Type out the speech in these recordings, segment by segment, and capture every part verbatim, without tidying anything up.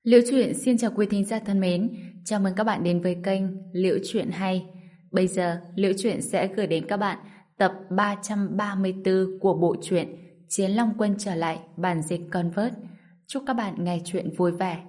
Liễu Chuyện xin chào quý thính giả thân mến, chào mừng các bạn đến với kênh Liễu Chuyện Hay. Bây giờ, Liễu Chuyện sẽ gửi đến các bạn tập ba trăm ba mươi tư của bộ truyện Chiến Long Quân trở lại bản dịch Convert. Chúc các bạn nghe chuyện vui vẻ.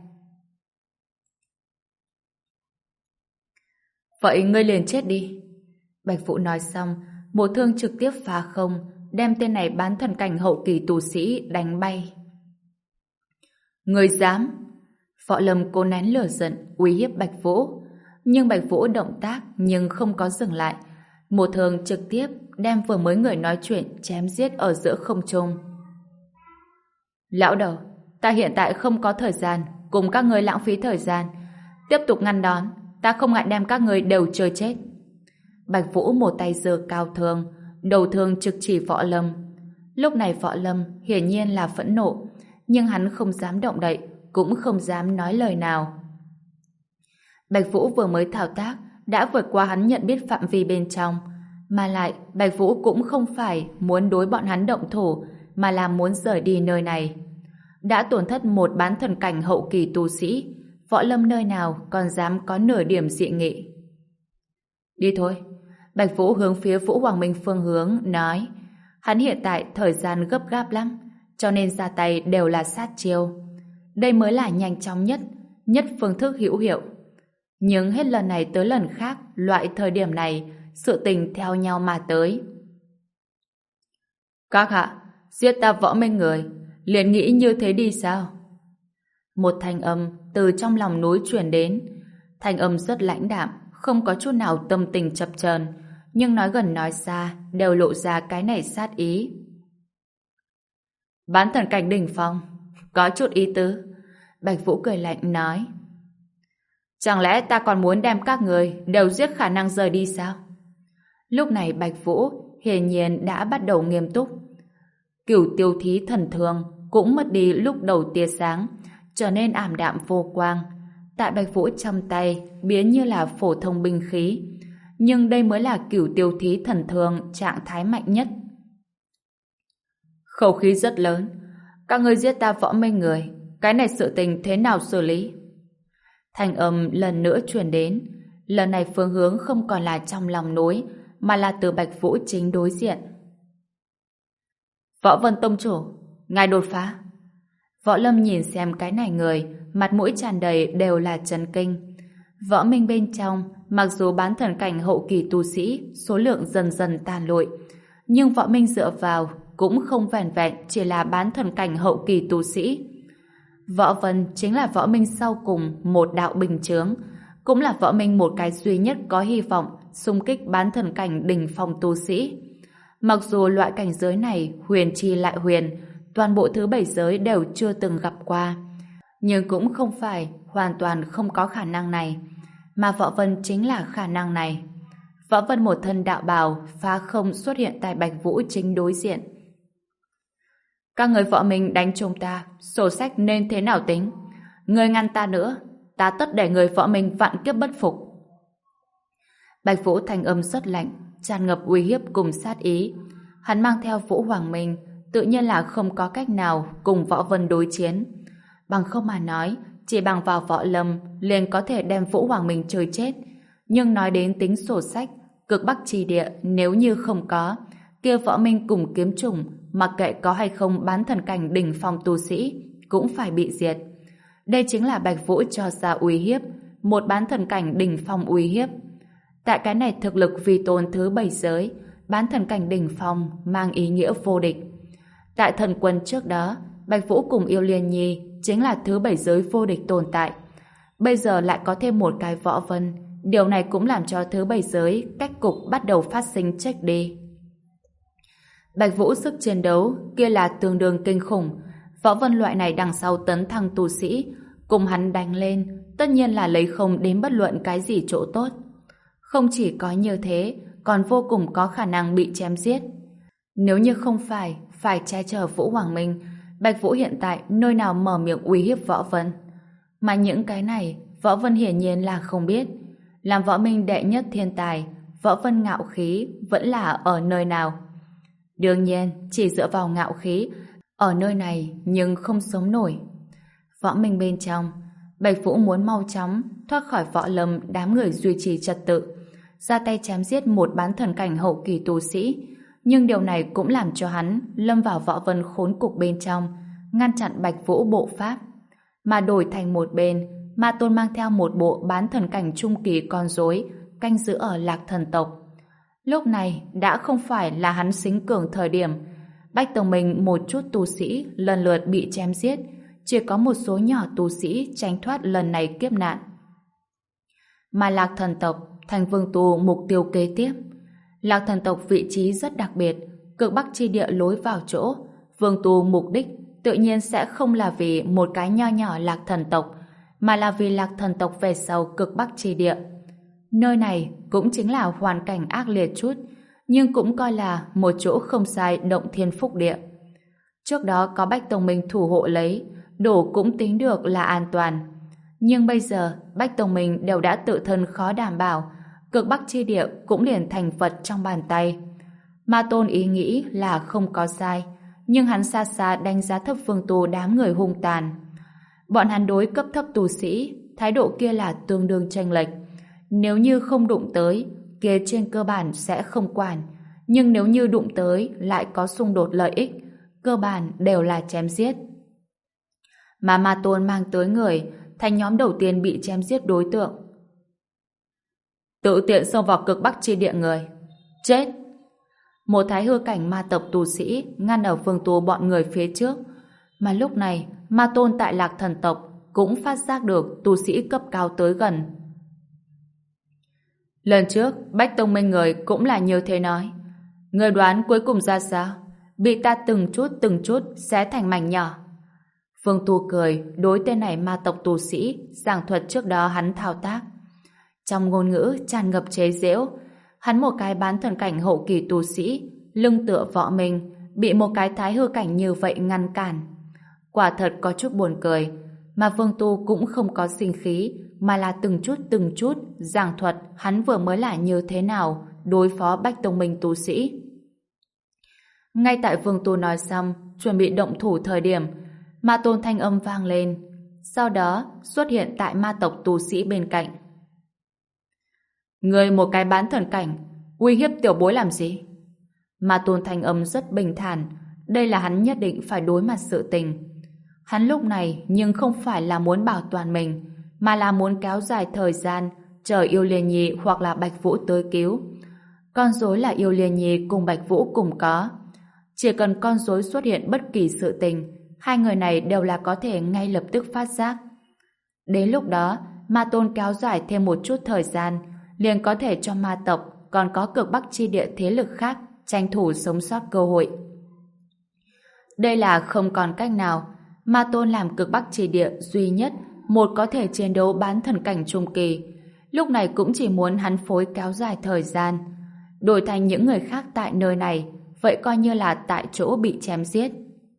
Vậy ngươi liền chết đi. Bạch Vũ nói xong, một thương trực tiếp phá không, đem tên này bán thần cảnh hậu kỳ tu sĩ đánh bay. Ngươi dám? Võ Lâm cố nén lửa giận, uy hiếp Bạch Vũ. Nhưng Bạch Vũ động tác nhưng không có dừng lại. Một thương trực tiếp đem vừa mới người nói chuyện chém giết ở giữa không trung. Lão đầu, ta hiện tại không có thời gian cùng các người lãng phí thời gian. Tiếp tục ngăn đón, ta không ngại đem các người đều chơi chết. Bạch Vũ một tay giơ cao thương, đầu thương trực chỉ Võ Lâm. Lúc này Võ Lâm hiển nhiên là phẫn nộ, nhưng hắn không dám động đậy, cũng không dám nói lời nào. Bạch Vũ vừa mới thao tác đã vượt qua hắn nhận biết phạm vi bên trong, mà lại Bạch Vũ cũng không phải muốn đối bọn hắn động thủ, mà là muốn rời đi nơi này. Đã tổn thất một bán thần cảnh hậu kỳ tu sĩ, Võ Lâm nơi nào còn dám có nửa điểm dị nghị. Đi thôi. Bạch Vũ hướng phía Vũ Hoàng Minh phương hướng nói, hắn hiện tại thời gian gấp gáp lắm, cho nên ra tay đều là sát chiêu. Đây mới là nhanh chóng nhất, nhất phương thức hữu hiệu. Nhưng hết lần này tới lần khác, loại thời điểm này, sự tình theo nhau mà tới. Các hạ, giết ta Võ Minh người, liền nghĩ như thế đi sao? Một thanh âm từ trong lòng núi truyền đến. Thanh âm rất lãnh đạm, không có chút nào tâm tình chập chờn, nhưng nói gần nói xa đều lộ ra cái này sát ý. Bán thần cảnh đỉnh phong, có chút ý tứ. Bạch Vũ cười lạnh nói, chẳng lẽ ta còn muốn đem các người đều giết khả năng rời đi sao? Lúc này Bạch Vũ hiển nhiên đã bắt đầu nghiêm túc. Cửu tiêu thí thần thương cũng mất đi lúc đầu tia sáng, trở nên ảm đạm vô quang. Tại Bạch Vũ trong tay biến như là phổ thông binh khí, nhưng đây mới là cửu tiêu thí thần thương trạng thái mạnh nhất. Khẩu khí rất lớn, các ngươi giết ta Võ Minh người, cái này sự tình thế nào xử lý? Thanh âm lần nữa truyền đến, lần này phương hướng không còn là trong lòng núi, mà là từ Bạch Vũ chính đối diện. Võ Vân Tông chủ, ngài đột phá. Võ Lâm nhìn xem cái này người, mặt mũi tràn đầy đều là chấn kinh. Võ Minh bên trong, mặc dù bán thần cảnh hậu kỳ tu sĩ, số lượng dần dần tàn lụi, nhưng Võ Minh dựa vào cũng không vẻn vẹn chỉ là bán thần cảnh hậu kỳ tu sĩ. Võ Vân chính là Võ Minh sau cùng một đạo bình chướng, cũng là Võ Minh một cái duy nhất có hy vọng xung kích bán thần cảnh đỉnh phong tu sĩ. Mặc dù loại cảnh giới này huyền chi lại huyền, toàn bộ thứ bảy giới đều chưa từng gặp qua, nhưng cũng không phải hoàn toàn không có khả năng này, mà Võ Vân chính là khả năng này. Võ Vân một thân đạo bào phá không xuất hiện tại Bạch Vũ chính đối diện. Các người Võ Minh đánh chúng ta, sổ sách nên thế nào tính? Người ngăn ta nữa, ta tất để người Võ Minh vạn kiếp bất phục. Bạch Vũ thanh âm rất lạnh, tràn ngập uy hiếp cùng sát ý. Hắn mang theo Vũ Hoàng Minh, tự nhiên là không có cách nào cùng Võ Vân đối chiến. Bằng không mà nói, chỉ bằng vào Võ Lâm liền có thể đem Vũ Hoàng Minh chơi chết. Nhưng nói đến tính sổ sách, cực Bắc chi địa nếu như không có, kia Võ Minh cùng kiếm trùng, mặc kệ có hay không bán thần cảnh đỉnh phong tu sĩ, cũng phải bị diệt. Đây chính là Bạch Vũ cho ra uy hiếp, một bán thần cảnh đỉnh phong uy hiếp. Tại cái này thực lực vi tôn thứ bảy giới, bán thần cảnh đỉnh phong mang ý nghĩa vô địch. Tại thần quân trước đó, Bạch Vũ cùng Yêu Liên Nhi chính là thứ bảy giới vô địch tồn tại. Bây giờ lại có thêm một cái Võ Vân, điều này cũng làm cho thứ bảy giới cách cục bắt đầu phát sinh chệch đi. Bạch Vũ sức chiến đấu kia là tương đương kinh khủng. Võ Vân loại này đằng sau tấn thăng tu sĩ, cùng hắn đánh lên, tất nhiên là lấy không đến bất luận cái gì chỗ tốt. Không chỉ có như thế, còn vô cùng có khả năng bị chém giết. Nếu như không phải phải che chở Vũ Hoàng Minh, Bạch Vũ hiện tại nơi nào mở miệng uy hiếp Võ Vân. Mà những cái này, Võ Vân hiển nhiên là không biết. Làm Võ Minh đệ nhất thiên tài, Võ Vân ngạo khí vẫn là ở nơi nào. Đương nhiên, chỉ dựa vào ngạo khí, ở nơi này nhưng không sống nổi. Võ Minh bên trong, Bạch Vũ muốn mau chóng thoát khỏi Võ Lâm đám người duy trì trật tự, ra tay chém giết một bán thần cảnh hậu kỳ tu sĩ, nhưng điều này cũng làm cho hắn lâm vào võ vân khốn cục bên trong, ngăn chặn Bạch Vũ bộ pháp. Mà đổi thành một bên, Ma Tôn mang theo một bộ bán thần cảnh trung kỳ con rối canh giữ ở Lạc Thần tộc. Lúc này đã không phải là hắn xính cường thời điểm. Bách Tông Minh một chút tu sĩ lần lượt bị chém giết, chỉ có một số nhỏ tu sĩ tránh thoát lần này kiếp nạn. Mà Lạc Thần tộc thành vương tu mục tiêu kế tiếp. Lạc Thần tộc vị trí rất đặc biệt, cực bắc chi địa lối vào chỗ. Vương tu mục đích tự nhiên sẽ không là vì một cái nho nhỏ Lạc Thần tộc, mà là vì Lạc Thần tộc về sau cực bắc chi địa. Nơi này cũng chính là hoàn cảnh ác liệt chút, nhưng cũng coi là một chỗ không sai động thiên phúc địa. Trước đó có Bách Tông Minh thủ hộ lấy, đổ cũng tính được là an toàn. Nhưng bây giờ Bách Tông Minh đều đã tự thân khó đảm bảo, cực bắc chi địa cũng liền thành vật trong bàn tay. Ma Tôn ý nghĩ là không có sai, nhưng hắn xa xa đánh giá thấp Vương Tu đám người hung tàn. Bọn hắn đối cấp thấp tu sĩ, thái độ kia là tương đương chênh lệch. Nếu như không đụng tới, kia trên cơ bản sẽ không quản, nhưng nếu như đụng tới lại có xung đột lợi ích, cơ bản đều là chém giết. Mà Ma Tôn mang tới người thành nhóm đầu tiên bị chém giết đối tượng. Tự tiện xông vào cực bắc chi địa người, chết! Một thái hư cảnh ma tộc tu sĩ ngăn ở Vương Tu bọn người phía trước, mà lúc này Ma Tôn tại Lạc Thần tộc cũng phát giác được tu sĩ cấp cao tới gần. Lần trước Bách Tông Minh người cũng là như thế nói. Người đoán cuối cùng ra sao? Bị ta từng chút từng chút xé thành mảnh nhỏ. Vương Tu cười đối tên này ma tộc tu sĩ giảng thuật trước đó hắn thao tác. Trong ngôn ngữ tràn ngập chế giễu. Hắn một cái bán thần cảnh hậu kỳ tu sĩ, lưng tựa võ mình, bị một cái thái hư cảnh như vậy ngăn cản. Quả thật có chút buồn cười, mà Vương Tu cũng không có sinh khí, mà là từng chút từng chút giảng thuật hắn vừa mới là như thế nào đối phó Bách Tông Minh tu sĩ. Ngay tại Vương Tu nói xong, chuẩn bị động thủ thời điểm, Ma Tôn thanh âm vang lên, sau đó xuất hiện tại ma tộc tu sĩ bên cạnh. Người một cái bán thần cảnh, uy hiếp tiểu bối làm gì? Ma Tôn thanh âm rất bình thản, đây là hắn nhất định phải đối mặt sự tình. Hắn lúc này nhưng không phải là muốn bảo toàn mình, mà là muốn kéo dài thời gian, chờ Yêu Liên Nhi hoặc là Bạch Vũ tới cứu. Con rối là Yêu Liên Nhi cùng Bạch Vũ cùng có. Chỉ cần con rối xuất hiện bất kỳ sự tình, hai người này đều là có thể ngay lập tức phát giác. Đến lúc đó, Ma Tôn kéo dài thêm một chút thời gian, liền có thể cho ma tộc còn có cực bắc chi địa thế lực khác tranh thủ sống sót cơ hội. Đây là không còn cách nào. Ma Tôn làm cực bắc chi địa duy nhất một có thể chiến đấu bán thần cảnh trung kỳ, lúc này cũng chỉ muốn hắn phối kéo dài thời gian, đổi thành những người khác tại nơi này, vậy coi như là tại chỗ bị chém giết.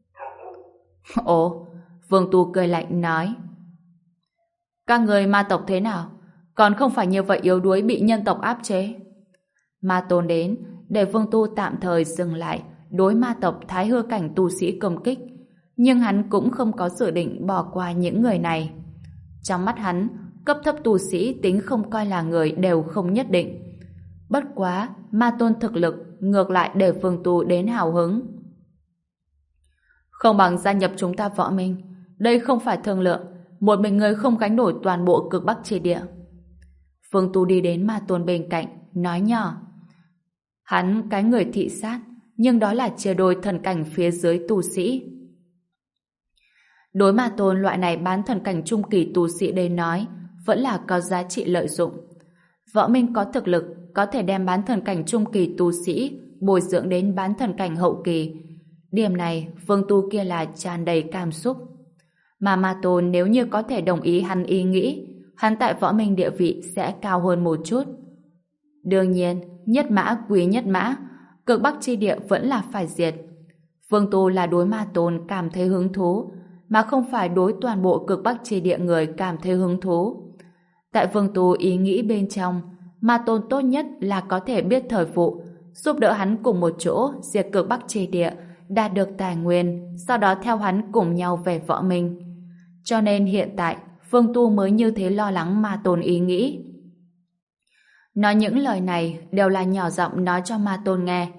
Ồ, Vương Tu cười lạnh nói, các người ma tộc thế nào? Còn không phải như vậy yếu đuối bị nhân tộc áp chế. Ma Tôn đến để Vương Tu tạm thời dừng lại đối ma tộc thái hư cảnh tu sĩ công kích, nhưng hắn cũng không có dự định bỏ qua những người này. Trong mắt hắn, cấp thấp tu sĩ tính không coi là người đều không nhất định. Bất quá, Ma Tôn thực lực ngược lại để Vương Tu đến hào hứng. Không bằng gia nhập chúng ta Võ Minh. Đây không phải thương lượng, một mình người không gánh nổi toàn bộ cực bắc chi địa. Vương Tu đi đến Ma Tôn bên cạnh, nói nhỏ. Hắn cái người thị sát, nhưng đó là chia đôi thần cảnh phía dưới tu sĩ. Đối Ma Tôn loại này bán thần cảnh trung kỳ tu sĩ đến nói, vẫn là có giá trị lợi dụng. Võ Minh có thực lực, có thể đem bán thần cảnh trung kỳ tu sĩ bồi dưỡng đến bán thần cảnh hậu kỳ. Điểm này, Vương Tu kia là tràn đầy cảm xúc. Mà Ma Tôn nếu như có thể đồng ý hắn ý nghĩ, hắn tại Võ Minh địa vị sẽ cao hơn một chút. Đương nhiên, nhất mã quý nhất mã, cực bắc chi địa vẫn là phải diệt. Vương Tu là đối Ma Tôn cảm thấy hứng thú, mà không phải đối toàn bộ cực bắc chi địa người cảm thấy hứng thú. Tại Vương Tu ý nghĩ bên trong, Ma Tôn tốt nhất là có thể biết thời vụ, giúp đỡ hắn cùng một chỗ diệt cực bắc chi địa, đạt được tài nguyên, sau đó theo hắn cùng nhau về Võ Minh. Cho nên hiện tại, Vương Tu mới như thế lo lắng Ma Tôn ý nghĩ. Nói những lời này đều là nhỏ giọng nói cho Ma Tôn nghe.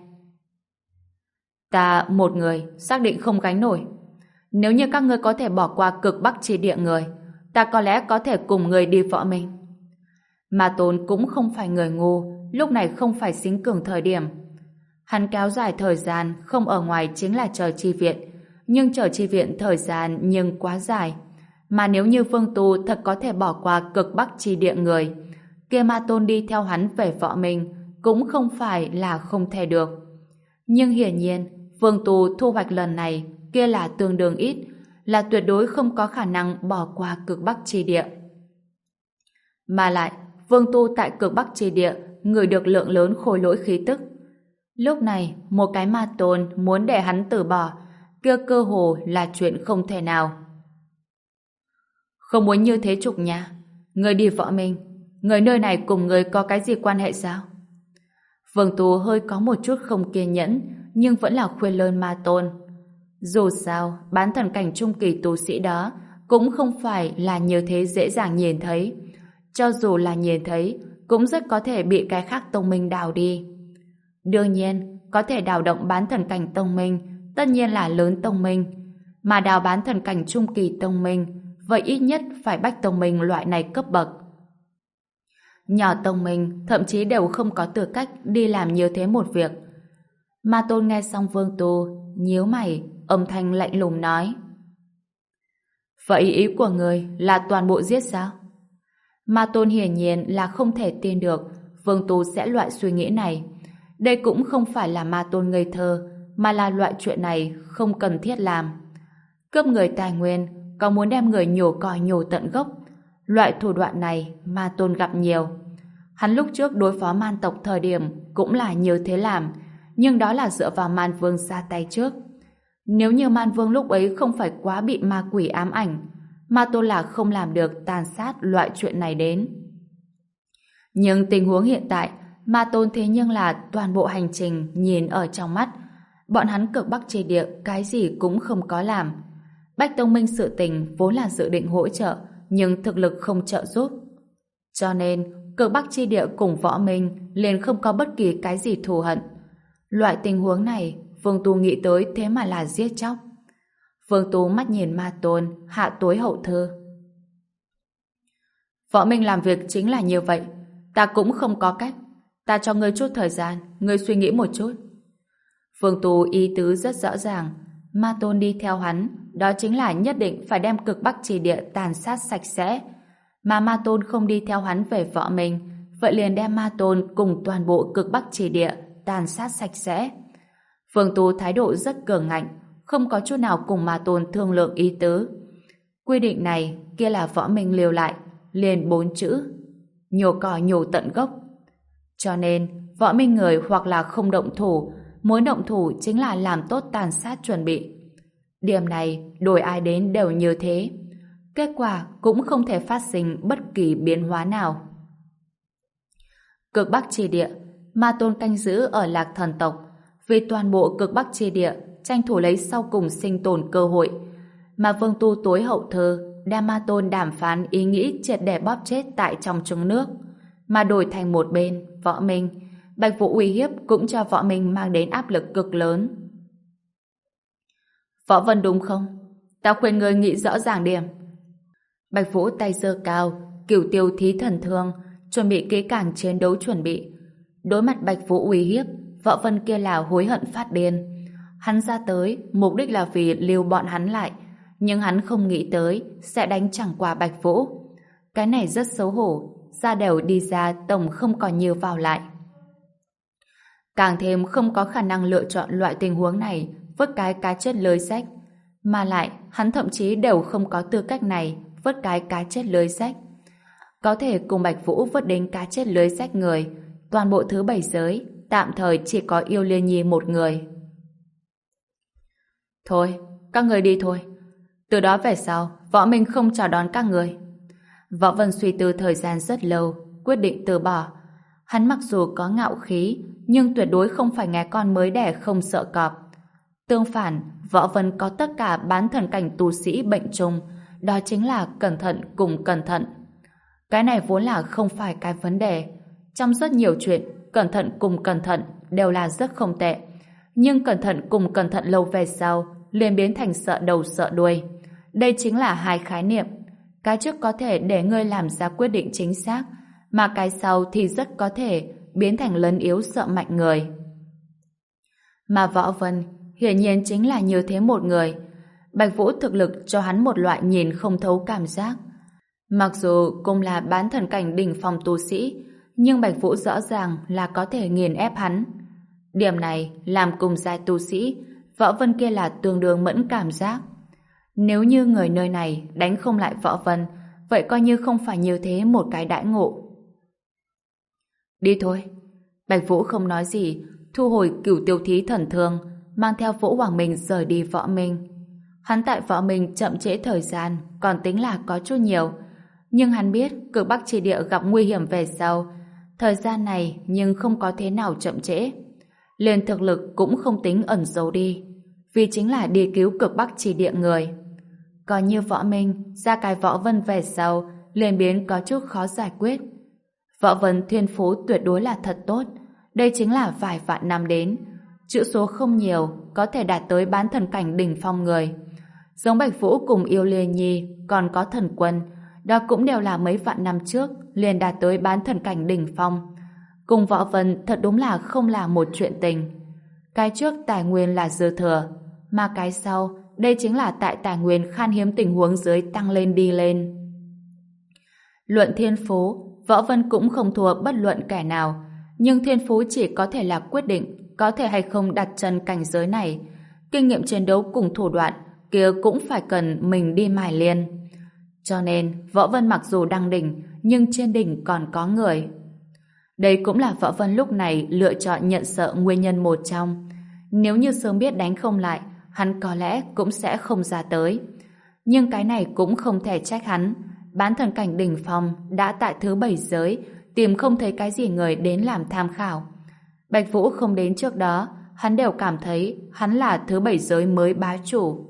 Ta một người xác định không gánh nổi. Nếu như các ngươi có thể bỏ qua cực bắc chi địa người, ta có lẽ có thể cùng người đi võ minh. Ma Tôn cũng không phải người ngu, lúc này không phải xính cường thời điểm. Hắn kéo dài thời gian không ở ngoài chính là chờ chi viện, nhưng chờ chi viện thời gian nhưng quá dài. Mà nếu như Vương Tu thật có thể bỏ qua cực bắc chi địa người, kia Ma Tôn đi theo hắn về võ minh cũng không phải là không thể được. Nhưng hiển nhiên, Vương Tu thu hoạch lần này kia là tương đương ít, là tuyệt đối không có khả năng bỏ qua cực bắc chi địa. Mà lại, Vương Tu tại cực bắc chi địa ngửi được lượng lớn khối lỗi khí tức. Lúc này, một cái Ma Tôn muốn để hắn từ bỏ, kia cơ hồ là chuyện không thể nào. Không muốn như thế Trục nha. Người đi võ minh, người nơi này cùng người có cái gì quan hệ sao? Vương Tu hơi có một chút không kiên nhẫn, nhưng vẫn là khuyên lơn Ma Tôn. Dù sao, bán thần cảnh trung kỳ tu sĩ đó cũng không phải là như thế dễ dàng nhìn thấy. Cho dù là nhìn thấy, cũng rất có thể bị cái khác tông minh đào đi. Đương nhiên, có thể đào động bán thần cảnh tông minh, tất nhiên là lớn tông minh. Mà đào bán thần cảnh trung kỳ tông minh, vậy ít nhất phải bách tông minh loại này cấp bậc. Nhỏ tông minh thậm chí đều không có tư cách đi làm như thế một việc. Ma Tôn nghe xong Vương Tu, nhíu mày, âm thanh lạnh lùng nói. Vậy ý của người là toàn bộ giết sao? Ma Tôn hiển nhiên là không thể tin được Vương Tu sẽ loại suy nghĩ này. Đây cũng không phải là Ma Tôn ngây thơ, mà là loại chuyện này không cần thiết làm. Cướp người tài nguyên, có muốn đem người nhổ cỏ nhổ tận gốc. Loại thủ đoạn này Ma Tôn gặp nhiều. Hắn lúc trước đối phó man tộc thời điểm cũng là như thế làm, nhưng đó là dựa vào Man Vương ra tay trước. Nếu như Man Vương lúc ấy không phải quá bị ma quỷ ám ảnh, Ma Tôn là không làm được tàn sát loại chuyện này đến. Nhưng tình huống hiện tại, Ma Tôn thế nhưng là toàn bộ hành trình nhìn ở trong mắt. Bọn hắn cực bắc chi địa cái gì cũng không có làm. Bách Tông Minh sự tình vốn là dự định hỗ trợ, nhưng thực lực không trợ giúp. Cho nên, cực bắc chi địa cùng võ minh liền không có bất kỳ cái gì thù hận. Loại tình huống này, Vương Tu nghĩ tới thế mà là giết chóc. Vương Tu mắt nhìn Ma Tôn, hạ tối hậu thư. Võ minh làm việc chính là như vậy. Ta cũng không có cách. Ta cho ngươi chút thời gian, ngươi suy nghĩ một chút. Vương Tu ý tứ rất rõ ràng. Ma Tôn đi theo hắn, đó chính là nhất định phải đem cực bắc chi địa tàn sát sạch sẽ. Mà Ma Tôn không đi theo hắn về võ minh, vậy liền đem Ma Tôn cùng toàn bộ cực bắc chi địa tàn sát sạch sẽ. Vương Tu thái độ rất cường ngạnh, không có chút nào cùng Ma Tôn thương lượng ý tứ. Quy định này kia là võ minh liều lại, liền bốn chữ: nhổ cỏ nhổ tận gốc. Cho nên võ minh người hoặc là không động thủ, muốn động thủ chính là làm tốt tàn sát chuẩn bị. Điểm này đổi ai đến đều như thế. Kết quả cũng không thể phát sinh bất kỳ biến hóa nào. Cực bắc chi địa, Ma Tôn canh giữ ở Lạc Thần tộc, vì toàn bộ cực bắc chi địa tranh thủ lấy sau cùng sinh tồn cơ hội. Mà Vương Tu tối hậu thư đem Ma Tôn đàm phán ý nghĩ triệt để bóp chết tại trong trứng nước, mà đổi thành một bên võ minh. Bạch Vũ uy hiếp cũng cho võ minh mang đến áp lực cực lớn. Võ Vân đúng không? Ta khuyên ngươi nghĩ rõ ràng điểm. Bạch Vũ tay giơ cao, cửu tiêu thí thần thương, chuẩn bị kỹ càng chiến đấu chuẩn bị. Đối mặt Bạch Vũ uy hiếp, Võ Vân kia là hối hận phát điên. Hắn ra tới mục đích là vì lưu bọn hắn lại, nhưng hắn không nghĩ tới sẽ đánh chẳng qua Bạch Vũ. Cái này rất xấu hổ, ra đều đi ra tổng không còn nhiều vào lại. Càng thêm không có khả năng lựa chọn loại tình huống này, vứt cái cá chết lưới rách. Mà lại, hắn thậm chí đều không có tư cách này, vứt cái cá chết lưới rách. Có thể cùng Bạch Vũ vứt đến cá chết lưới rách người, toàn bộ thứ bảy giới, tạm thời chỉ có Yêu Liên Nhi một người. Thôi, các người đi thôi. Từ đó về sau, Võ Minh không chào đón các người. Võ Vân suy tư thời gian rất lâu, quyết định từ bỏ. Hắn mặc dù có ngạo khí, nhưng tuyệt đối không phải nghe con mới đẻ không sợ cọp. Tương phản, Võ Vân có tất cả bán thần cảnh tu sĩ bệnh chung, đó chính là cẩn thận cùng cẩn thận. Cái này vốn là không phải cái vấn đề. Trong rất nhiều chuyện, cẩn thận cùng cẩn thận đều là rất không tệ. Nhưng cẩn thận cùng cẩn thận lâu về sau liền biến thành sợ đầu sợ đuôi. Đây chính là hai khái niệm. Cái trước có thể để ngươi làm ra quyết định chính xác, mà cái sau thì rất có thể biến thành lấn yếu sợ mạnh người. Mà Võ Vân hiển nhiên chính là như thế một người. Bạch Vũ thực lực cho hắn một loại nhìn không thấu cảm giác. Mặc dù cũng là bán thần cảnh đỉnh phong tu sĩ, nhưng Bạch Vũ rõ ràng là có thể nghiền ép hắn. Điểm này làm cùng giai tu sĩ, Võ Vân kia là tương đương mẫn cảm giác. Nếu như người nơi này đánh không lại Võ Vân, vậy coi như không phải như thế một cái đãi ngộ. Đi thôi. Bạch Vũ không nói gì, thu hồi Cửu Tiêu Thí thần thương, mang theo Vũ Hoàng Minh rời đi Võ Minh. Hắn tại Võ Minh chậm trễ thời gian, còn tính là có chút nhiều. Nhưng hắn biết Cực Bắc Chi Địa gặp nguy hiểm về sau. Thời gian này nhưng không có thế nào chậm trễ. Liền thực lực cũng không tính ẩn giấu đi. Vì chính là đi cứu Cực Bắc Chi Địa người. Còn như Võ Minh, ra cái Võ Vân về sau, liền biến có chút khó giải quyết. Võ Vân thiên phú tuyệt đối là thật tốt. Đây chính là vài vạn năm đến. Chữ số không nhiều, có thể đạt tới bán thần cảnh đỉnh phong người. Giống Bạch Vũ cùng Yêu Liên Nhi, còn có Thần Quân, đó cũng đều là mấy vạn năm trước liền đạt tới bán thần cảnh đỉnh phong. Cùng Võ Vân thật đúng là không là một chuyện tình. Cái trước tài nguyên là dư thừa, mà cái sau, đây chính là tại tài nguyên khan hiếm tình huống dưới tăng lên đi lên. Luận thiên phú, Võ Vân cũng không thua bất luận kẻ nào, nhưng thiên phú chỉ có thể là quyết định có thể hay không đặt chân cảnh giới này. Kinh nghiệm chiến đấu cùng thủ đoạn kia cũng phải cần mình đi mài liền. Cho nên, Võ Vân mặc dù đang đỉnh, nhưng trên đỉnh còn có người. Đây cũng là Võ Vân lúc này lựa chọn nhận sợ nguyên nhân một trong. Nếu như sớm biết đánh không lại, hắn có lẽ cũng sẽ không ra tới. Nhưng cái này cũng không thể trách hắn. Bán thần cảnh đỉnh phong đã tại thứ bảy giới, tìm không thấy cái gì người đến làm tham khảo. Bạch Vũ không đến trước đó, hắn đều cảm thấy hắn là thứ bảy giới mới bá chủ.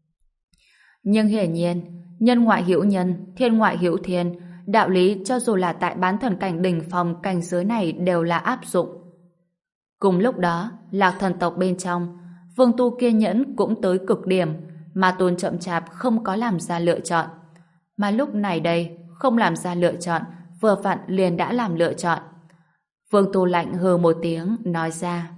Nhưng hiển nhiên, nhân ngoại hữu nhân, thiên ngoại hữu thiên, đạo lý cho dù là tại bán thần cảnh đỉnh phong cảnh giới này đều là áp dụng. Cùng lúc đó, Lạc thần tộc bên trong, Vương Tu kiên nhẫn cũng tới cực điểm, mà Tôn chậm chạp không có làm ra lựa chọn. Mà lúc này đây, không làm ra lựa chọn, vừa vặn liền đã làm lựa chọn. Vương Tu lạnh hừ một tiếng, nói ra: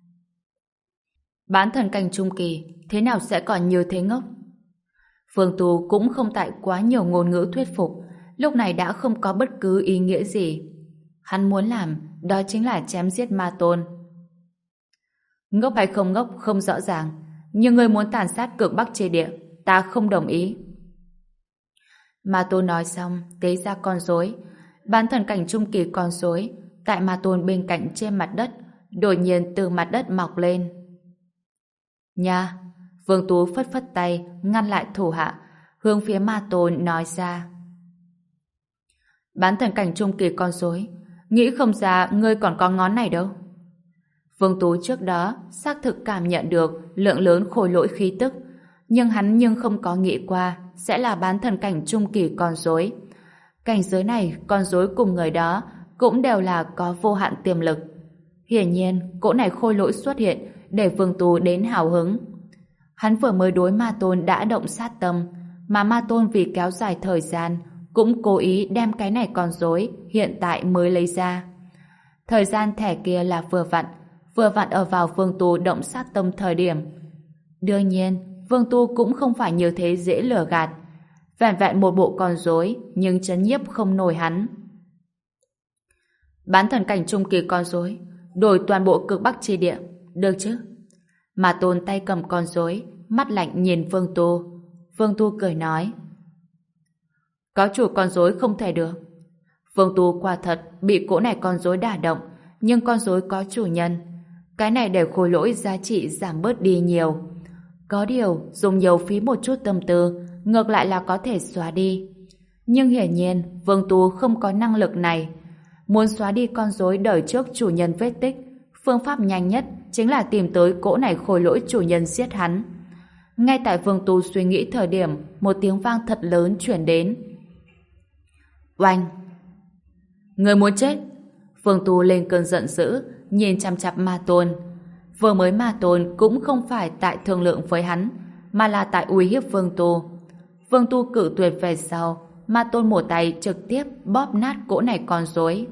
bán thần cảnh trung kỳ, thế nào sẽ còn như thế ngốc? Vương Tu cũng không tại quá nhiều ngôn ngữ thuyết phục, lúc này đã không có bất cứ ý nghĩa gì. Hắn muốn làm, đó chính là chém giết Ma Tôn. Ngốc hay không ngốc không rõ ràng, nhưng ngươi muốn tàn sát Cực Bắc Chi Địa, ta không đồng ý. Ma Tôn nói xong, tế ra con rối, bán thần cảnh trung kỳ con rối, tại Ma Tôn bên cạnh trên mặt đất, đột nhiên từ mặt đất mọc lên. Nha! Vương Tú phất phất tay, ngăn lại thủ hạ, hướng phía Ma Tôn nói ra: bán thần cảnh trung kỳ con rối, nghĩ không ra ngươi còn có ngón này đâu. Vương Tú trước đó xác thực cảm nhận được lượng lớn khôi lỗi khí tức, nhưng hắn nhưng không có nghĩ qua sẽ là bán thần cảnh trung kỳ con rối. Cảnh giới này, con rối cùng người đó cũng đều là có vô hạn tiềm lực. Hiển nhiên, cỗ này khôi lỗi xuất hiện để Vương Tú đến hào hứng. Hắn vừa mới đối Ma Tôn đã động sát tâm, mà Ma Tôn vì kéo dài thời gian cũng cố ý đem cái này con rối hiện tại mới lấy ra. Thời gian thẻ kia là vừa vặn, vừa vặn ở vào Vương Tu động sát tâm thời điểm. Đương nhiên, Vương Tu cũng không phải như thế dễ lừa gạt. Vẹn vẹn một bộ con rối, nhưng chấn nhiếp không nổi hắn. Bán thần cảnh trung kỳ con rối, đổi toàn bộ Cực Bắc Chi Địa, được chứ? Mà Tôn tay cầm con rối, mắt lạnh nhìn Vương Tu. Vương Tu cười nói: có chủ con rối không thể được. Vương Tu quả thật bị cỗ này con rối đả động, nhưng con rối có chủ nhân. Cái này để khối lỗi giá trị giảm bớt đi nhiều. Có điều, dùng nhiều phí một chút tâm tư, ngược lại là có thể xóa đi. Nhưng hiển nhiên, Vương Tu không có năng lực này. Muốn xóa đi con rối đời trước chủ nhân vết tích, phương pháp nhanh nhất chính là tìm tới cỗ này khối lỗi chủ nhân giết hắn. Ngay tại Vương Tu suy nghĩ thời điểm, một tiếng vang thật lớn chuyển đến. Oanh! Người muốn chết! Vương Tu lên cơn giận dữ, nhìn chằm chằm Ma Tôn. Vừa mới Ma Tôn cũng không phải tại thương lượng với hắn, mà là tại uy hiếp Vương Tu. Vương Tu cự tuyệt về sau, Ma Tôn một tay trực tiếp bóp nát cỗ này con rối.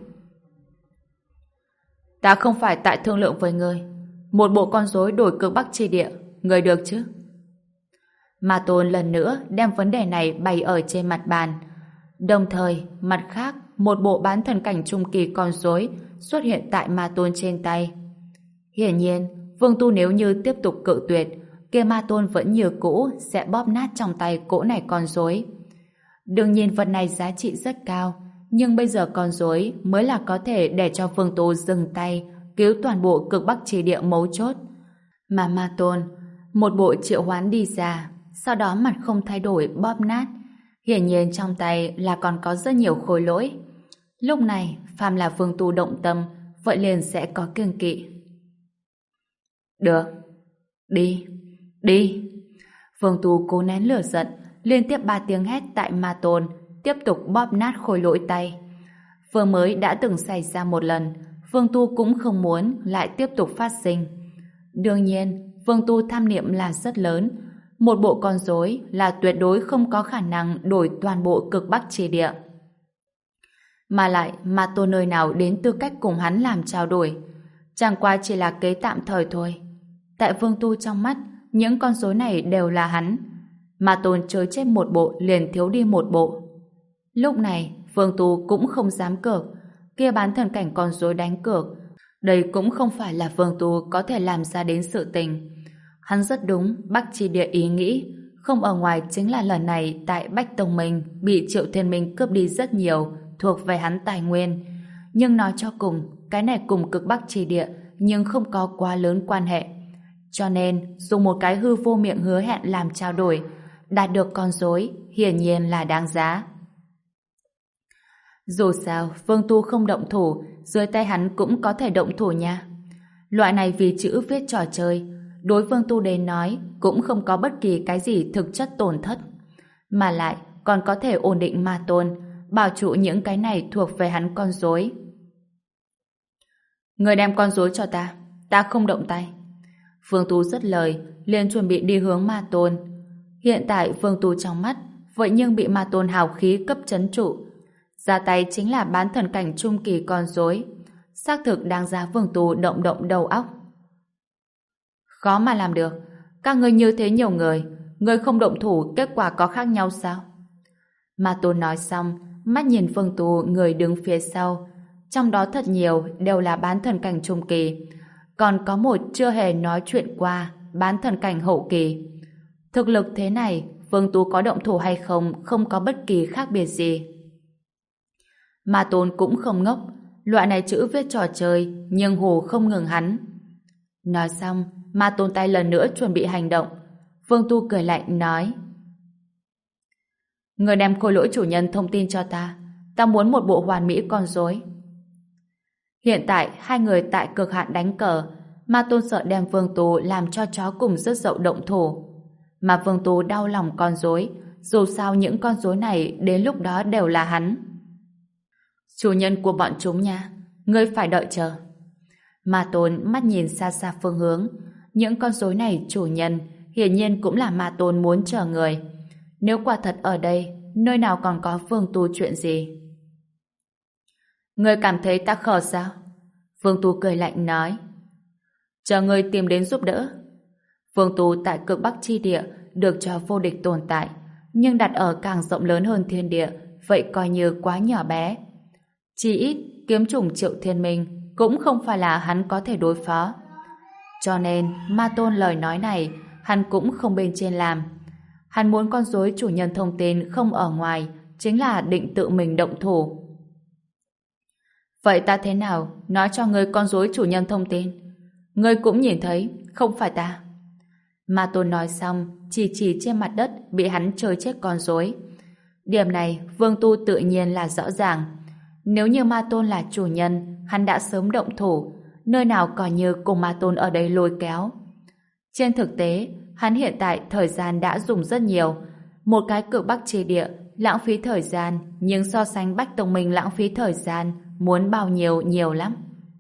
Ta không phải tại thương lượng với ngươi. Một bộ con rối đổi cực Bắc chi địa, ngươi được chứ? Ma Tôn lần nữa đem vấn đề này bày ở trên mặt bàn. Đồng thời, mặt khác, một bộ bán thần cảnh trung kỳ con rối xuất hiện tại Ma Tôn trên tay. Hiển nhiên, Vương Tu nếu như tiếp tục cự tuyệt, kia Ma Tôn vẫn như cũ sẽ bóp nát trong tay cỗ này con rối. Đương nhiên vật này giá trị rất cao, nhưng bây giờ con rối mới là có thể để cho Vương Tu dừng tay, cứu toàn bộ cực Bắc chi địa mấu chốt. Mà Ma Tôn, một bộ triệu hoán đi ra, sau đó mặt không thay đổi bóp nát. Hiển nhiên trong tay là còn có rất nhiều khối lỗi. Lúc này, phàm là Vương Tu động tâm, vậy liền sẽ có kiêng kỵ. Được, đi, đi. Vương Tu cố nén lửa giận, liên tiếp ba tiếng hét tại Ma Tôn, tiếp tục bóp nát khối lỗi tay. Vừa mới đã từng xảy ra một lần, Vương Tu cũng không muốn lại tiếp tục phát sinh. Đương nhiên, Vương Tu tham niệm là rất lớn. Một bộ con rối là tuyệt đối không có khả năng đổi toàn bộ cực Bắc chi địa. Mà lại, Ma Tôn nơi nào đến tư cách cùng hắn làm trao đổi. Chẳng qua chỉ là kế tạm thời thôi. Tại Vương Tu trong mắt, những con rối này đều là hắn. Ma Tôn chơi chết một bộ liền thiếu đi một bộ. Lúc này, Vương Tu cũng không dám cược. Kia bán thần cảnh con rối đánh cược. Đây cũng không phải là Vương Tu có thể làm ra đến sự tình. Hắn rất đúng, Bắc chi địa ý nghĩ. Không ở ngoài chính là lần này tại Bách Tông Minh bị Triệu Thiên Minh cướp đi rất nhiều thuộc về hắn tài nguyên. Nhưng nói cho cùng, cái này cùng cực Bắc chi địa nhưng không có quá lớn quan hệ. Cho nên, dùng một cái hư vô miệng hứa hẹn làm trao đổi, đạt được con rối hiển nhiên là đáng giá. Dù sao, Vương Tu không động thủ, dưới tay hắn cũng có thể động thủ nha. Loại này vì chữ viết trò chơi, đối Vương Tu đến nói cũng không có bất kỳ cái gì thực chất tổn thất. Mà lại còn có thể ổn định Ma Tôn, bảo trụ những cái này thuộc về hắn con rối. Người đem con rối cho ta, ta không động tay. Vương Tu dứt lời, liền chuẩn bị đi hướng Ma Tôn. Hiện tại Vương Tu trong mắt, vậy nhưng bị Ma Tôn hào khí cấp trấn trụ. Ra tay chính là bán thần cảnh trung kỳ con rối, xác thực đáng giá Vương Tu động động đầu óc. Khó mà làm được, các ngươi như thế nhiều người, người không động thủ kết quả có khác nhau sao? Ma Tôn nói xong, mắt nhìn Vương Tu người đứng phía sau, trong đó thật nhiều đều là bán thần cảnh trung kỳ, còn có một chưa hề nói chuyện qua bán thần cảnh hậu kỳ. Thực lực thế này, Vương Tu có động thủ hay không không có bất kỳ khác biệt gì. Ma Tôn cũng không ngốc, loại này chữ viết trò chơi nhưng hồ không ngừng hắn. Nói xong, Ma Tôn tay lần nữa chuẩn bị hành động. Vương Tu cười lạnh nói: Người đem khôi lỗi chủ nhân thông tin cho ta, ta muốn một bộ hoàn mỹ con rối. Hiện tại hai người tại cực hạn đánh cờ, Ma Tôn sợ đem Vương Tu làm cho chó cùng rất dậu động thủ. Mà Vương Tu đau lòng con rối, dù sao những con rối này đến lúc đó đều là hắn. Chủ nhân của bọn chúng nha, ngươi phải đợi chờ. Ma Tôn mắt nhìn xa xa phương hướng, những con rối này chủ nhân hiển nhiên cũng là Ma Tôn muốn chờ người. Nếu quả thật ở đây, nơi nào còn có Vương Tu chuyện gì? Ngươi cảm thấy ta khờ sao? Vương Tu cười lạnh nói: Chờ ngươi tìm đến giúp đỡ. Vương Tu tại cực Bắc chi địa được cho vô địch tồn tại, nhưng đặt ở càng rộng lớn hơn thiên địa, vậy coi như quá nhỏ bé. Chỉ ít kiếm chủng Triệu Thiên Minh cũng không phải là hắn có thể đối phó. Cho nên Ma Tôn lời nói này hắn cũng không bên trên làm. Hắn muốn con rối chủ nhân thông tin không ở ngoài, chính là định tự mình động thủ. Vậy ta thế nào nói cho ngươi con rối chủ nhân thông tin? Ngươi cũng nhìn thấy, không phải ta. Ma Tôn nói xong, chỉ chỉ trên mặt đất bị hắn chơi chết con rối. Điểm này Vương Tu tự nhiên là rõ ràng. Nếu như Ma Tôn là chủ nhân, hắn đã sớm động thủ, nơi nào còn như cùng Ma Tôn ở đây lôi kéo. Trên thực tế, hắn hiện tại thời gian đã dùng rất nhiều. Một cái cực bắc chi địa lãng phí thời gian, nhưng so sánh Bách Tông Minh lãng phí thời gian muốn bao nhiêu nhiều lắm.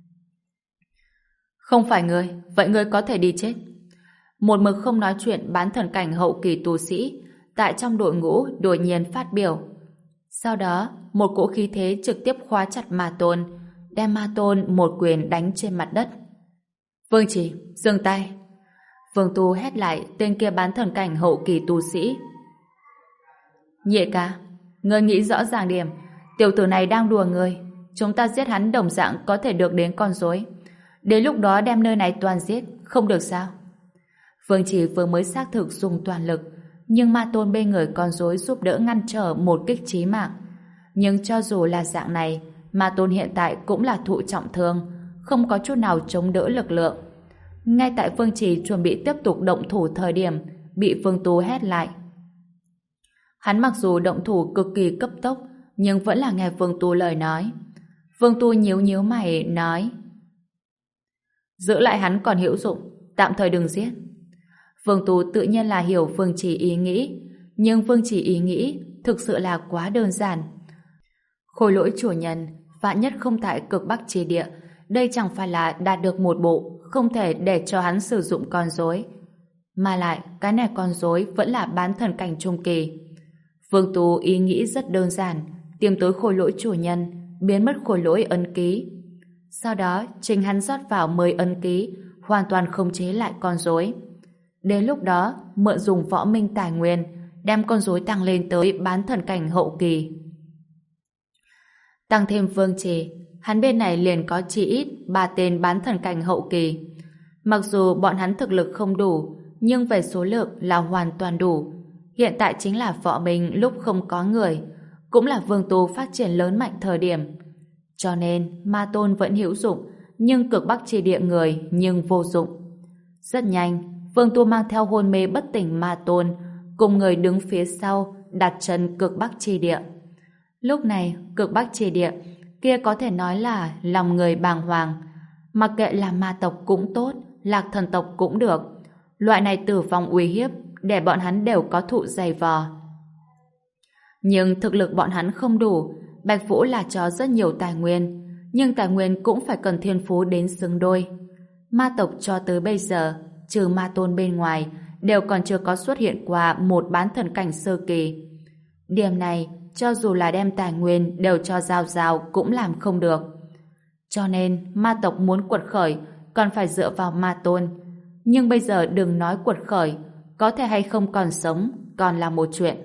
Không phải ngươi, vậy ngươi có thể đi chết. Một mực không nói chuyện bán thần cảnh hậu kỳ tu sĩ tại trong đội ngũ đột nhiên phát biểu. Sau đó, một cỗ khí thế trực tiếp khóa chặt Ma Tôn, đem Ma Tôn một quyền đánh trên mặt đất. Vương Chỉ, dừng tay. Vương Tu hét lại tên kia bán thần cảnh hậu kỳ tu sĩ. Nhị ca, ngươi nghĩ rõ ràng điểm, tiểu tử này đang đùa ngươi, chúng ta giết hắn đồng dạng có thể được đến con rối. Đến lúc đó đem nơi này toàn giết, không được sao? Vương Chỉ vừa mới xác thực dùng toàn lực, nhưng Ma Tôn bên người con rối giúp đỡ ngăn trở một kích chí mạng. Nhưng cho dù là dạng này, Ma Tôn hiện tại cũng là thụ trọng thương, không có chút nào chống đỡ lực lượng. Ngay tại Vương Chỉ chuẩn bị tiếp tục động thủ thời điểm, bị Vương Tu hét lại. Hắn mặc dù động thủ cực kỳ cấp tốc, nhưng vẫn là nghe Vương Tu lời nói. Vương Tu nhíu nhíu mày nói: giữ lại hắn còn hữu dụng, tạm thời đừng giết. Vương Tu tự nhiên là hiểu Vương Chỉ ý nghĩ, nhưng Vương Chỉ ý nghĩ thực sự là quá đơn giản. Khôi lỗi chủ nhân vạn nhất không tại cực bắc chi địa, đây chẳng phải là đạt được một bộ, không thể để cho hắn sử dụng con rối. Mà lại, cái này con rối vẫn là bán thần cảnh trung kỳ. Vương Tu ý nghĩ rất đơn giản, tìm tới khôi lỗi chủ nhân, biến mất khôi lỗi ấn ký. Sau đó, chính hắn rót vào mười ấn ký, hoàn toàn khống chế lại con rối. Đến lúc đó, mượn dùng võ minh tài nguyên, đem con rối tăng lên tới bán thần cảnh hậu kỳ. Tăng thêm Vương Chỉ, hắn bên này liền có chỉ ít ba tên bán thần cảnh hậu kỳ. Mặc dù bọn hắn thực lực không đủ, nhưng về số lượng là hoàn toàn đủ. Hiện tại chính là võ minh lúc không có người, cũng là Vương Tu phát triển lớn mạnh thời điểm. Cho nên, Ma Tôn vẫn hữu dụng, nhưng cực bắc chi địa người nhưng vô dụng. Rất nhanh, Vương Tu mang theo hôn mê bất tỉnh Ma Tôn, cùng người đứng phía sau đặt chân cực bắc chi địa. Lúc này, cực bắc chi địa kia có thể nói là lòng người bàng hoàng. Mặc kệ là ma tộc cũng tốt, lạc thần tộc cũng được. Loại này tử vong uy hiếp để bọn hắn đều có thụ dày vò. Nhưng thực lực bọn hắn không đủ. Bạch Vũ là cho rất nhiều tài nguyên, nhưng tài nguyên cũng phải cần thiên phú đến xứng đôi. Ma tộc cho tới bây giờ, trừ Ma Tôn bên ngoài, đều còn chưa có xuất hiện qua một bán thần cảnh sơ kỳ. Điểm này, cho dù là đem tài nguyên đều cho giao giao cũng làm không được. Cho nên, ma tộc muốn quật khởi còn phải dựa vào Ma Tôn. Nhưng bây giờ đừng nói quật khởi, có thể hay không còn sống còn là một chuyện.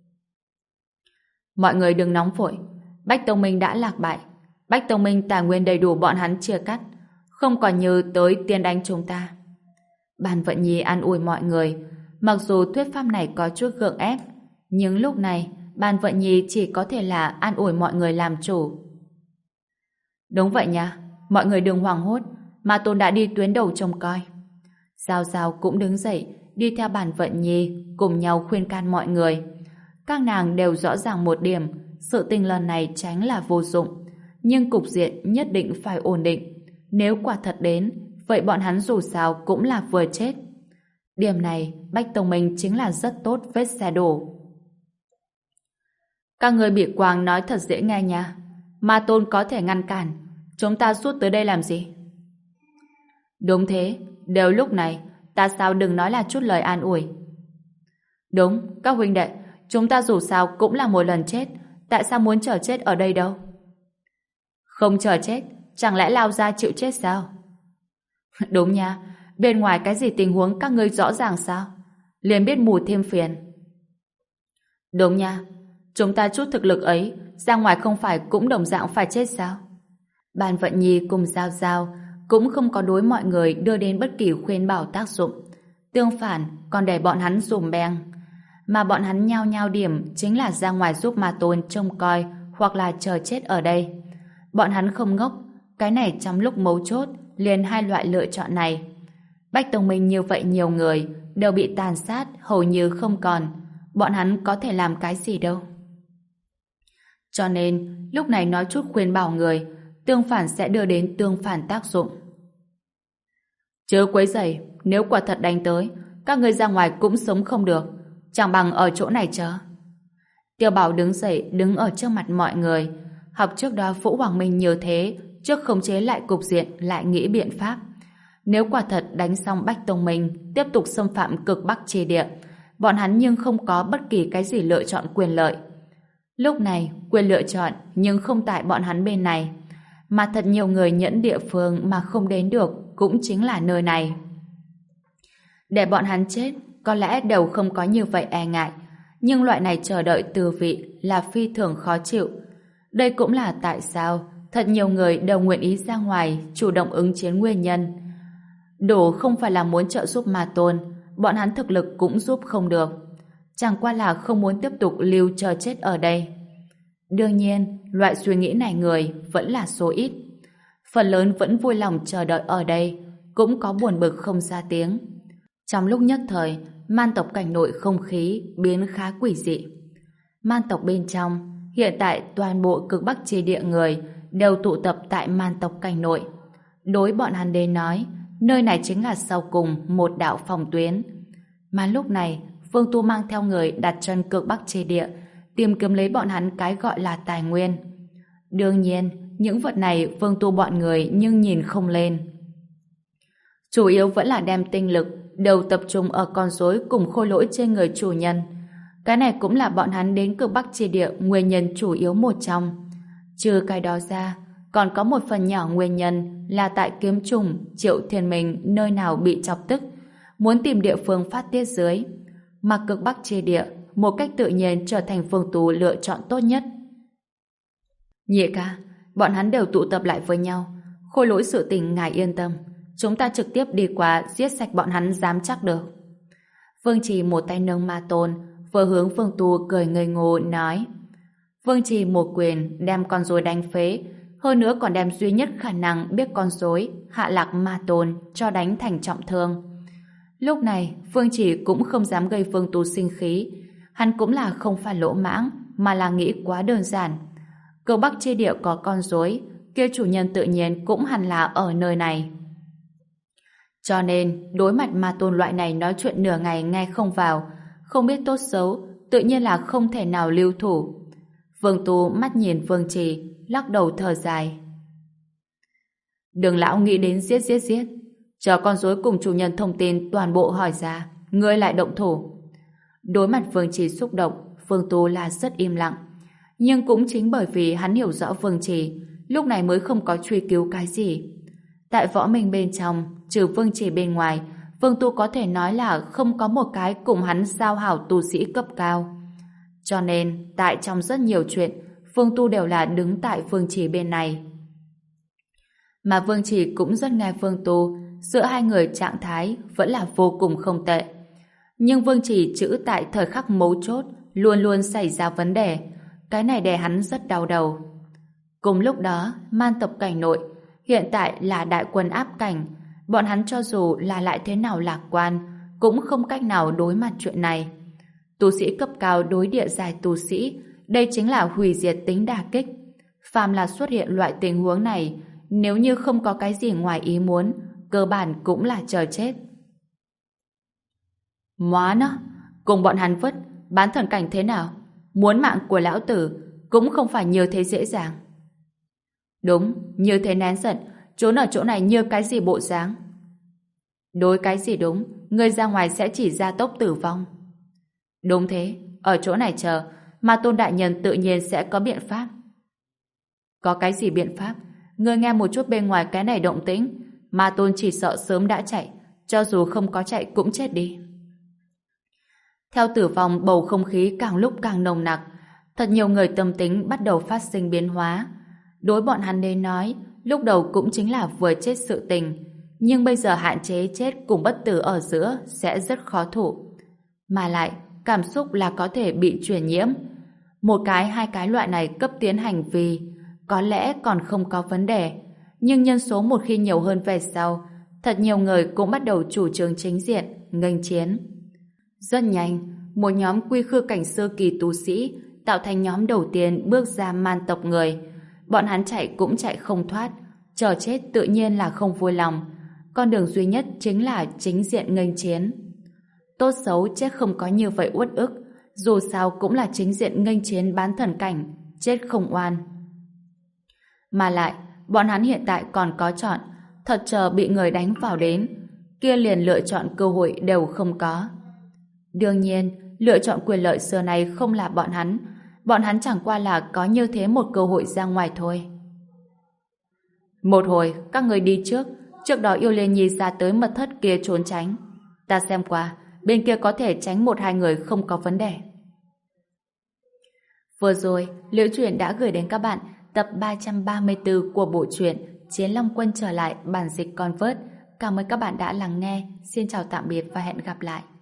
Mọi người đừng nóng vội, Bách Tông Minh đã lạc bại. Bách Tông Minh tài nguyên đầy đủ bọn hắn chia cắt, không còn như tới tiên đánh chúng ta. Bàn Vận Nhi an ủi mọi người. Mặc dù thuyết pháp này có chút gượng ép, nhưng lúc này Bàn Vận Nhi chỉ có thể là an ủi mọi người làm chủ. Đúng vậy nha, mọi người đừng hoảng hốt, Ma Tôn đã đi tuyến đầu trông coi. Giao Giao cũng đứng dậy, đi theo Bàn Vận Nhi cùng nhau khuyên can mọi người. Các nàng đều rõ ràng một điểm, sự tình lần này tránh là vô dụng, nhưng cục diện nhất định phải ổn định. Nếu quả thật đến, vậy bọn hắn dù sao cũng là vừa chết. Điểm này, Bách Tông Minh chính là rất tốt vết xe đổ. Các người bị quàng nói thật dễ nghe nha. Ma Tôn có thể ngăn cản, chúng ta suốt tới đây làm gì? Đúng thế, đều lúc này, ta sao đừng nói là chút lời an ủi. Đúng, các huynh đệ, chúng ta dù sao cũng là một lần chết, tại sao muốn chờ chết ở đây đâu? Không chờ chết, chẳng lẽ lao ra chịu chết sao? Đúng nha, bên ngoài cái gì tình huống các ngươi rõ ràng sao? Liền biết mù thêm phiền. Đúng nha, chúng ta chút thực lực ấy, ra ngoài không phải cũng đồng dạng phải chết sao? Bàn Vận Nhi cùng Giao Giao cũng không có đối mọi người đưa đến bất kỳ khuyên bảo tác dụng. Tương phản, còn để bọn hắn dùm beng. Mà bọn hắn nhao nhao điểm chính là ra ngoài giúp Ma Tôn trông coi hoặc là chờ chết ở đây. Bọn hắn không ngốc, cái này trong lúc mấu chốt liền hai loại lựa chọn này. Bách Tông Minh như vậy nhiều người đều bị tàn sát hầu như không còn, bọn hắn có thể làm cái gì đâu. Cho nên lúc này nói chút khuyên bảo người, tương phản sẽ đưa đến tương phản tác dụng. Chớ quấy rầy, nếu quả thật đánh tới, các ngươi ra ngoài cũng sống không được, chẳng bằng ở chỗ này chờ. Tiêu Bảo đứng dậy, đứng ở trước mặt mọi người. Học trước đó Vũ Hoàng Minh như thế, trước khống chế lại cục diện lại nghĩ biện pháp. Nếu quả thật đánh xong Bách Tông Minh, tiếp tục xâm phạm cực Bắc chi địa, bọn hắn nhưng không có bất kỳ cái gì lựa chọn quyền lợi. Lúc này, quyền lựa chọn nhưng không tại bọn hắn bên này. Mà thật nhiều người nhẫn địa phương mà không đến được cũng chính là nơi này. Để bọn hắn chết, có lẽ đều không có như vậy e ngại. Nhưng loại này chờ đợi từ vị là phi thường khó chịu. Đây cũng là tại sao thật nhiều người đều nguyện ý ra ngoài chủ động ứng chiến nguyên nhân. Đủ không phải là muốn trợ giúp Ma Tôn, bọn hắn thực lực cũng giúp không được. Chẳng qua là không muốn tiếp tục lưu chờ chết ở đây. Đương nhiên, loại suy nghĩ này người vẫn là số ít. Phần lớn vẫn vui lòng chờ đợi ở đây, cũng có buồn bực không ra tiếng. Trong lúc nhất thời, man tộc cảnh nội không khí biến khá quỷ dị. Man tộc bên trong, hiện tại toàn bộ cực Bắc chi địa người đều tụ tập tại man tộc cảnh nội. Đối bọn hắn đến nói, nơi này chính là sau cùng một đạo phòng tuyến. Mà lúc này, Vương Tu mang theo người đặt chân cực Bắc chi địa, tìm kiếm lấy bọn hắn cái gọi là tài nguyên. Đương nhiên, những vật này Vương Tu bọn người nhưng nhìn không lên. Chủ yếu vẫn là đem tinh lực đều tập trung ở con rối cùng khôi lỗi trên người chủ nhân. Cái này cũng là bọn hắn đến cực Bắc chi địa nguyên nhân chủ yếu một trong. Trừ cái đó ra, còn có một phần nhỏ nguyên nhân là tại kiếm trùng Triệu Thiên Minh nơi nào bị chọc tức, muốn tìm địa phương phát tiết dưới. Mà cực Bắc chi địa một cách tự nhiên trở thành Vương Tu lựa chọn tốt nhất. Nhị ca, bọn hắn đều tụ tập lại với nhau. Khôi lỗi sự tình ngài yên tâm, chúng ta trực tiếp đi qua giết sạch bọn hắn dám chắc được. Vương Trì một tay nâng Ma Tôn, vừa hướng Vương Tu cười ngây ngô nói. Vương Trì một quyền đem con rối đánh phế, hơn nữa còn đem duy nhất khả năng biết con rối hạ lạc Ma Tôn cho đánh thành trọng thương. Lúc này, Vương Trì cũng không dám gây Vương Tu sinh khí. Hắn cũng là không phải lỗ mãng, mà là nghĩ quá đơn giản. Cực Bắc chi địa có con rối, kia chủ nhân tự nhiên cũng hẳn là ở nơi này. Cho nên, đối mặt Ma Tôn loại này nói chuyện nửa ngày nghe không vào, không biết tốt xấu, tự nhiên là không thể nào lưu thủ. Vương Tu mắt nhìn Vương Trì, lắc đầu thở dài. Đường lão nghĩ đến giết giết giết, chờ con rối cùng chủ nhân thông tin toàn bộ hỏi ra, ngươi lại động thủ. Đối mặt Vương Trì xúc động, Vương Tu là rất im lặng. Nhưng cũng chính bởi vì hắn hiểu rõ Vương Trì, lúc này mới không có truy cứu cái gì. Tại võ minh bên trong, trừ Vương Trì bên ngoài, Vương Tu có thể nói là không có một cái cùng hắn giao hảo tu sĩ cấp cao. Cho nên, tại trong rất nhiều chuyện, Vương Tu đều là đứng tại Vương Trì bên này. Mà Vương Trì cũng rất nghe Vương Tu, giữa hai người trạng thái vẫn là vô cùng không tệ. Nhưng Vương Trì chữ tại thời khắc mấu chốt luôn luôn xảy ra vấn đề, cái này đè hắn rất đau đầu. Cùng lúc đó, man tộc cảnh nội hiện tại là đại quân áp cảnh, bọn hắn cho dù là lại thế nào lạc quan cũng không cách nào đối mặt chuyện này. Tu sĩ cấp cao đối địa giai tu sĩ, đây chính là hủy diệt tính đả kích. Phàm là xuất hiện loại tình huống này, nếu như không có cái gì ngoài ý muốn, cơ bản cũng là chờ chết. Móa nó, cùng bọn hắn vứt, bán thần cảnh thế nào? Muốn mạng của lão tử cũng không phải như thế dễ dàng. Đúng, như thế nén giận, trốn ở chỗ này như cái gì bộ dáng? Đối cái gì đúng, ngươi ra ngoài sẽ chỉ ra tốc tử vong. Đúng thế, ở chỗ này chờ, mà Tôn đại nhân tự nhiên sẽ có biện pháp. Có cái gì biện pháp? Ngươi nghe một chút bên ngoài cái này động tĩnh, mà Tôn chỉ sợ sớm đã chạy, cho dù không có chạy cũng chết đi. Theo tử vong, bầu không khí càng lúc càng nồng nặc, thật nhiều người tâm tính bắt đầu phát sinh biến hóa. Đối bọn hắn đến nói, lúc đầu cũng chính là vừa chết sự tình, nhưng bây giờ hạn chế chết cùng bất tử ở giữa sẽ rất khó thủ. Mà lại, cảm xúc là có thể bị truyền nhiễm. Một cái hai cái loại này cấp tiến hành vì có lẽ còn không có vấn đề, nhưng nhân số một khi nhiều hơn về sau, thật nhiều người cũng bắt đầu chủ trương chính diện, nghênh chiến. Rất nhanh, một nhóm quy khư cảnh sơ kỳ tu sĩ tạo thành nhóm đầu tiên bước ra man tộc người. Bọn hắn chạy cũng chạy không thoát, chờ chết tự nhiên là không vui lòng. Con đường duy nhất chính là chính diện nghênh chiến. Tốt xấu chết không có như vậy uất ức, dù sao cũng là chính diện nghênh chiến bán thần cảnh, chết không oan. Mà lại, bọn hắn hiện tại còn có chọn, thật chờ bị người đánh vào đến, kia liền lựa chọn cơ hội đều không có. Đương nhiên, lựa chọn quyền lợi xưa này không là bọn hắn, bọn hắn chẳng qua là có như thế một cơ hội ra ngoài thôi. Một hồi, các người đi trước, trước đó Yêu Liên Nhi ra tới mật thất kia trốn tránh. Ta xem qua, bên kia có thể tránh một hai người không có vấn đề. Vừa rồi, Liễu Chuyện đã gửi đến các bạn tập ba trăm ba mươi tư của bộ truyện Chiến Long Quân trở lại bản dịch Convert. Cảm ơn các bạn đã lắng nghe. Xin chào tạm biệt và hẹn gặp lại.